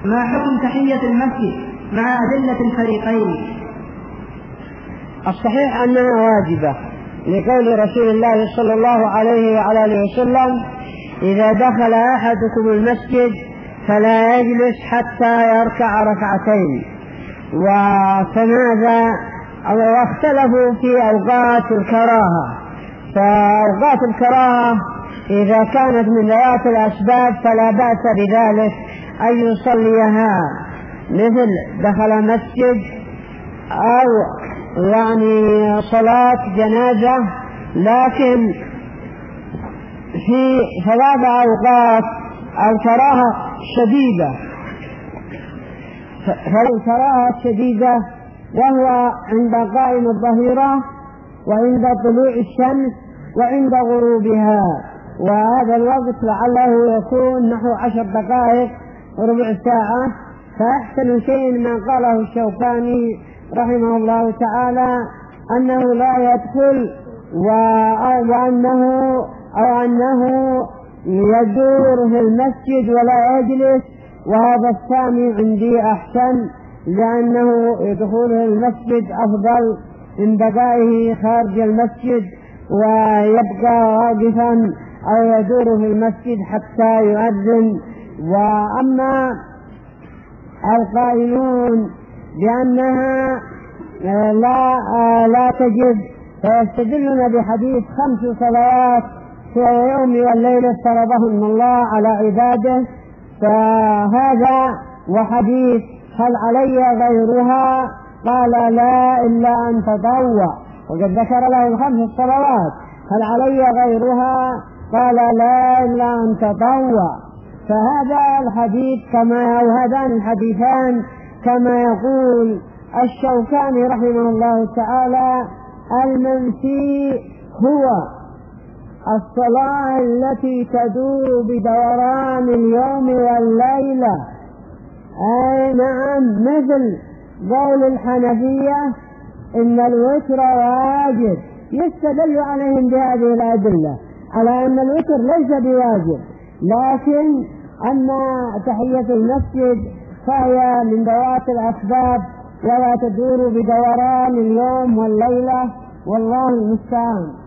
ما حكم تحية المسجد مع أدلة الفريقين؟ الصحيح أنها واجبة لقول رسول الله صلى الله عليه وعلى آله وسلم: إذا دخل أحدكم المسجد فلا يجلس حتى يركع ركعتين. وكماذا واختلفوا في أوقات الكراهة، فأوقات الكراهة إذا كانت من ذوات الأسباب فلا بأس بذلك أن يصليها، مثل دخل مسجد أو صلاة جنازة. لكن في ثلاث أوقات الكراهة شديدة، وهو عند قائم الظهيرة، وعند طلوع الشمس، وعند غروبها. وهذا الوقت لعله يكون نحو 10 دقائق وربع ساعة. فأحسن شيء ما قاله الشوكاني رحمه الله تعالى أنه لا يدخل وأنه يدور في المسجد ولا يجلس، وهذا الثاني عندي أحسن، لأنه يدخله المسجد أفضل من بقائه خارج المسجد ويبقى واقفا أو يدور في المسجد حتى يؤذن. وأما القائلون بأنها لا تجب فيستدلون بحديث 5 صلوات في اليوم والليلة فرضهن الله على عباده، فهذا وحديث هل علي غيرها قال لا إلا أن تطوع، وقد ذكر له 5 صلوات هل علي غيرها قال لا إلا أن تطوع. فهذا الحديث هذان الحديثان كما يقول الشوكاني رحمه الله تعالى المنفي هو الصلاة التي تدور بدوران اليوم والليلة. أي نعم، مثل قول الحنفية إن الوتر واجب، يستدل عليهم بهذه الأدلة على أن الوتر ليس بواجب، لكن أن تحية المسجد فهي من ذوات الأسباب ولا تدور بدوران اليوم والليلة، والله المستعان.